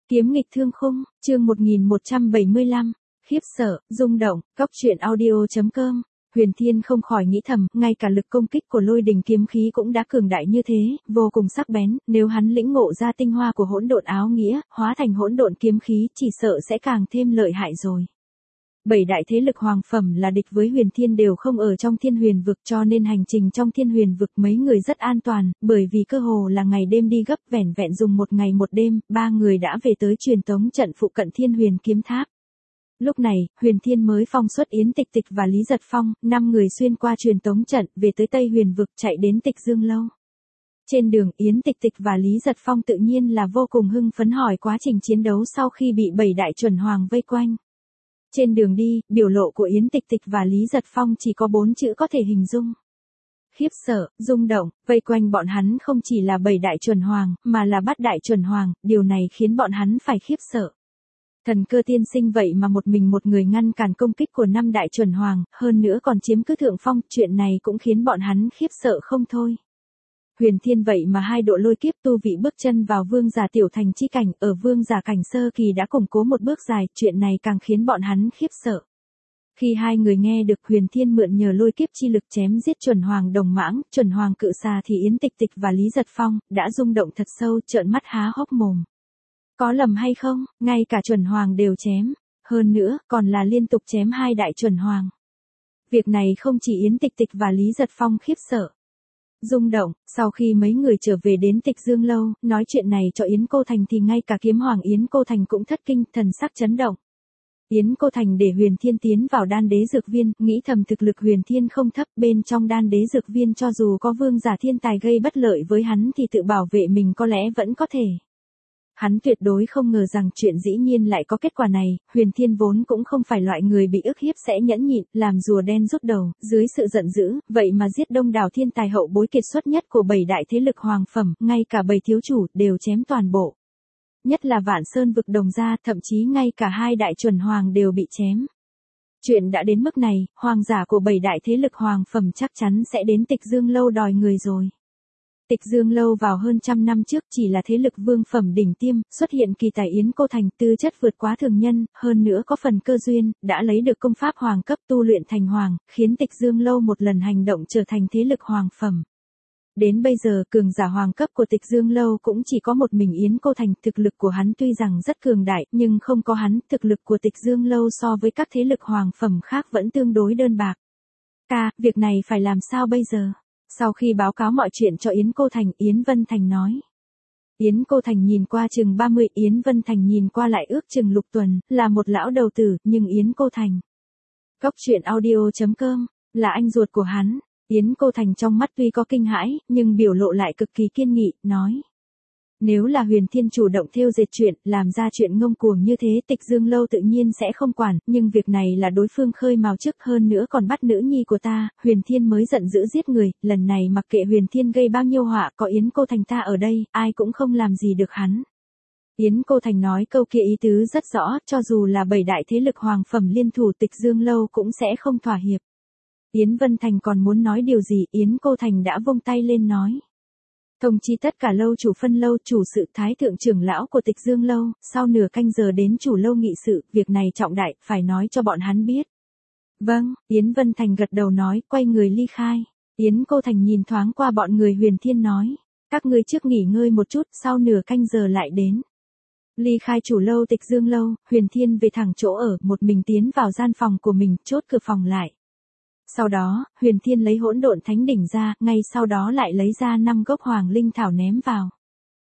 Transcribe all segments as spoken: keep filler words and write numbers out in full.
Kiếm nghịch thương khung, chương một nghìn một trăm bảy mươi lăm, khiếp sợ, rung động, cóc truyện audio chấm com. Huyền Thiên không khỏi nghĩ thầm, ngay cả lực công kích của lôi đình kiếm khí cũng đã cường đại như thế, vô cùng sắc bén, nếu hắn lĩnh ngộ ra tinh hoa của hỗn độn áo nghĩa, hóa thành hỗn độn kiếm khí, chỉ sợ sẽ càng thêm lợi hại rồi. Bảy đại thế lực hoàng phẩm là địch với Huyền Thiên đều không ở trong Thiên Huyền vực, cho nên hành trình trong Thiên Huyền vực mấy người rất an toàn, bởi vì cơ hồ là ngày đêm đi gấp, vẻn vẹn dùng một ngày một đêm, ba người đã về tới truyền tống trận phụ cận Thiên Huyền kiếm tháp. Lúc này, Huyền Thiên mới phong xuất Yến Tịch Tịch và Lý Giật Phong, năm người xuyên qua truyền tống trận, về tới Tây Huyền vực, chạy đến Tịch Dương lâu. Trên đường, Yến Tịch Tịch và Lý Giật Phong tự nhiên là vô cùng hưng phấn hỏi quá trình chiến đấu sau khi bị bảy đại chuẩn hoàng vây quanh. Trên đường đi, biểu lộ của Yến Tịch Tịch và Lý Giật Phong chỉ có bốn chữ có thể hình dung. Khiếp sợ, rung động, vây quanh bọn hắn không chỉ là bảy đại chuẩn hoàng, mà là bát đại chuẩn hoàng, điều này khiến bọn hắn phải khiếp sợ. Thần Cơ tiên sinh vậy mà một mình một người ngăn cản công kích của năm đại chuẩn hoàng, hơn nữa còn chiếm cứ thượng phong, chuyện này cũng khiến bọn hắn khiếp sợ không thôi. Huyền Thiên vậy mà hai độ lôi kiếp tu vị bước chân vào vương giả tiểu thành chi cảnh, ở vương giả cảnh sơ kỳ đã củng cố một bước dài, chuyện này càng khiến bọn hắn khiếp sợ. Khi hai người nghe được Huyền Thiên mượn nhờ lôi kiếp chi lực chém giết chuẩn hoàng đồng mãng, chuẩn hoàng cự xà thì Yến Tịch Tịch và Lý Giật Phong đã rung động thật sâu, trợn mắt há hốc mồm. Có lầm hay không, ngay cả chuẩn hoàng đều chém, hơn nữa còn là liên tục chém hai đại chuẩn hoàng. Việc này không chỉ Yến Tịch Tịch và Lý Giật Phong khiếp sợ. Rung động, sau khi mấy người trở về đến Tịch Dương lâu, nói chuyện này cho Yến Cô Thành thì ngay cả kiếm hoàng Yến Cô Thành cũng thất kinh, thần sắc chấn động. Yến Cô Thành để Huyền Thiên tiến vào đan đế dược viên, nghĩ thầm thực lực Huyền Thiên không thấp, bên trong đan đế dược viên cho dù có vương giả thiên tài gây bất lợi với hắn thì tự bảo vệ mình có lẽ vẫn có thể. Hắn tuyệt đối không ngờ rằng chuyện dĩ nhiên lại có kết quả này, Huyền Thiên vốn cũng không phải loại người bị ức hiếp sẽ nhẫn nhịn, làm rùa đen rút đầu, dưới sự giận dữ, vậy mà giết đông đảo thiên tài hậu bối kiệt xuất nhất của bảy đại thế lực hoàng phẩm, ngay cả bảy thiếu chủ đều chém toàn bộ. Nhất là Vạn Sơn vực Đồng gia, thậm chí ngay cả hai đại chuẩn hoàng đều bị chém. Chuyện đã đến mức này, hoàng giả của bảy đại thế lực hoàng phẩm chắc chắn sẽ đến Tịch Dương lâu đòi người rồi. Tịch Dương lâu vào hơn trăm năm trước chỉ là thế lực vương phẩm đỉnh tiêm, xuất hiện kỳ tài Yến Cô Thành, tư chất vượt quá thường nhân, hơn nữa có phần cơ duyên, đã lấy được công pháp hoàng cấp tu luyện thành hoàng, khiến Tịch Dương lâu một lần hành động trở thành thế lực hoàng phẩm. Đến bây giờ, cường giả hoàng cấp của Tịch Dương lâu cũng chỉ có một mình Yến Cô Thành, thực lực của hắn tuy rằng rất cường đại, nhưng không có hắn, thực lực của Tịch Dương lâu so với các thế lực hoàng phẩm khác vẫn tương đối đơn bạc. Ca, việc này phải làm sao bây giờ? Sau khi báo cáo mọi chuyện cho Yến Cô Thành, Yến Vân Thành nói. Yến Cô Thành nhìn qua chừng ba mươi, Yến Vân Thành nhìn qua lại ước chừng lục tuần, là một lão đầu tử, nhưng Yến Cô Thành. Cóc truyện audio chấm com, là anh ruột của hắn. Yến Cô Thành trong mắt tuy có kinh hãi, nhưng biểu lộ lại cực kỳ kiên nghị, nói. Nếu là Huyền Thiên chủ động thêu dệt chuyện, làm ra chuyện ngông cuồng như thế, Tịch Dương lâu tự nhiên sẽ không quản, nhưng việc này là đối phương khơi mào trước, hơn nữa còn bắt nữ nhi của ta, Huyền Thiên mới giận dữ giết người, lần này mặc kệ Huyền Thiên gây bao nhiêu họa, có Yến Cô Thành ta ở đây, ai cũng không làm gì được hắn. Yến Cô Thành nói câu kia ý tứ rất rõ, cho dù là bảy đại thế lực hoàng phẩm liên thủ, Tịch Dương lâu cũng sẽ không thỏa hiệp. Yến Vân Thành còn muốn nói điều gì, Yến Cô Thành đã vung tay lên nói. Thông chi tất cả lâu chủ phân lâu, chủ sự thái thượng trưởng lão của Tịch Dương lâu, sau nửa canh giờ đến chủ lâu nghị sự, việc này trọng đại, phải nói cho bọn hắn biết. Vâng, Yến Vân Thành gật đầu nói, quay người ly khai. Yến Cô Thành nhìn thoáng qua bọn người Huyền Thiên nói, các ngươi trước nghỉ ngơi một chút, sau nửa canh giờ lại đến. Ly khai chủ lâu Tịch Dương lâu, Huyền Thiên về thẳng chỗ ở, một mình tiến vào gian phòng của mình, chốt cửa phòng lại. Sau đó, Huyền Thiên lấy hỗn độn thánh đỉnh ra, ngay sau đó lại lấy ra năm gốc hoàng linh thảo ném vào.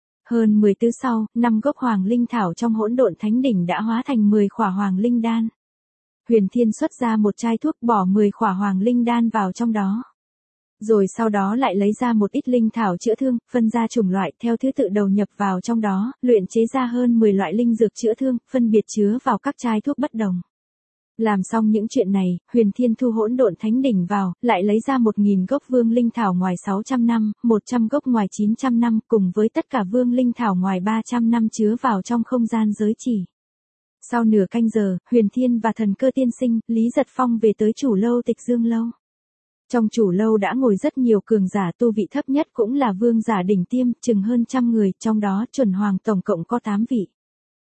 Hơn mười tư sau, năm gốc hoàng linh thảo trong hỗn độn thánh đỉnh đã hóa thành mười khỏa hoàng linh đan. Huyền Thiên xuất ra một chai thuốc, bỏ mười khỏa hoàng linh đan vào trong đó. Rồi sau đó lại lấy ra một ít linh thảo chữa thương, phân ra chủng loại theo thứ tự đầu nhập vào trong đó, luyện chế ra hơn mười loại linh dược chữa thương, phân biệt chứa vào các chai thuốc bất đồng. Làm xong những chuyện này, Huyền Thiên thu hỗn độn thánh đỉnh vào, lại lấy ra một nghìn gốc vương linh thảo ngoài sáu trăm năm, một trăm gốc ngoài chín trăm năm, cùng với tất cả vương linh thảo ngoài ba trăm năm chứa vào trong không gian giới chỉ. Sau nửa canh giờ, Huyền Thiên và Thần Cơ tiên sinh, Lý Giật Phong về tới chủ lâu Tịch Dương lâu. Trong chủ lâu đã ngồi rất nhiều cường giả, tu vị thấp nhất cũng là vương giả đỉnh tiêm, chừng hơn trăm người, trong đó chuẩn hoàng tổng cộng có tám vị.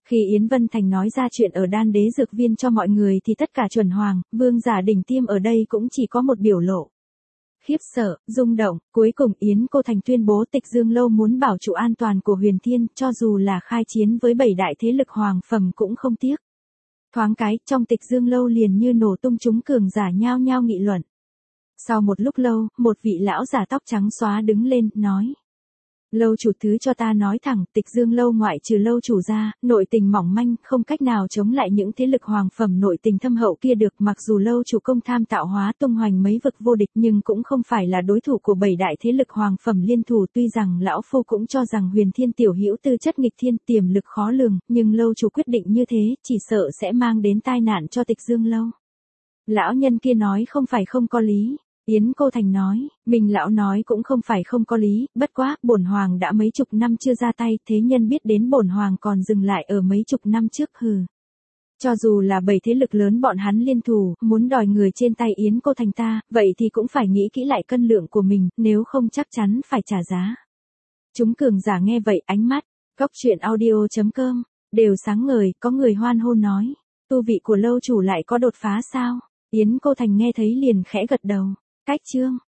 Khi Yến Vân Thành nói ra chuyện ở Đan Đế Dược Viên cho mọi người thì tất cả chuẩn hoàng, vương giả đỉnh tiêm ở đây cũng chỉ có một biểu lộ. Khiếp sợ, rung động, cuối cùng Yến Cô Thành tuyên bố Tịch Dương Lâu muốn bảo trụ an toàn của Huyền Thiên, cho dù là khai chiến với bảy đại thế lực hoàng phẩm cũng không tiếc. Thoáng cái, trong Tịch Dương Lâu liền như nổ tung, chúng cường giả nhao nhao nghị luận. Sau một lúc lâu, một vị lão giả tóc trắng xóa đứng lên, nói. Lâu chủ thứ cho ta nói thẳng, Tịch Dương Lâu ngoại trừ lâu chủ ra, nội tình mỏng manh, không cách nào chống lại những thế lực hoàng phẩm nội tình thâm hậu kia được. Mặc dù lâu chủ công tham tạo hóa tung hoành mấy vực vô địch nhưng cũng không phải là đối thủ của bảy đại thế lực hoàng phẩm liên thủ. Tuy rằng lão phu cũng cho rằng Huyền Thiên tiểu hữu tư chất nghịch thiên, tiềm lực khó lường, nhưng lâu chủ quyết định như thế, chỉ sợ sẽ mang đến tai nạn cho Tịch Dương Lâu. Lão nhân kia nói không phải không có lý. Yến Cô Thành nói, mình lão nói cũng không phải không có lý, bất quá, bổn hoàng đã mấy chục năm chưa ra tay, thế nhân biết đến bổn hoàng còn dừng lại ở mấy chục năm trước hừ. Cho dù là bảy thế lực lớn bọn hắn liên thủ, muốn đòi người trên tay Yến Cô Thành ta, vậy thì cũng phải nghĩ kỹ lại cân lượng của mình, nếu không chắc chắn phải trả giá. Chúng cường giả nghe vậy ánh mắt, góc truyện audio chấm com, đều sáng ngời, có người hoan hô nói, tu vị của lâu chủ lại có đột phá sao? Yến Cô Thành nghe thấy liền khẽ gật đầu. Cách chương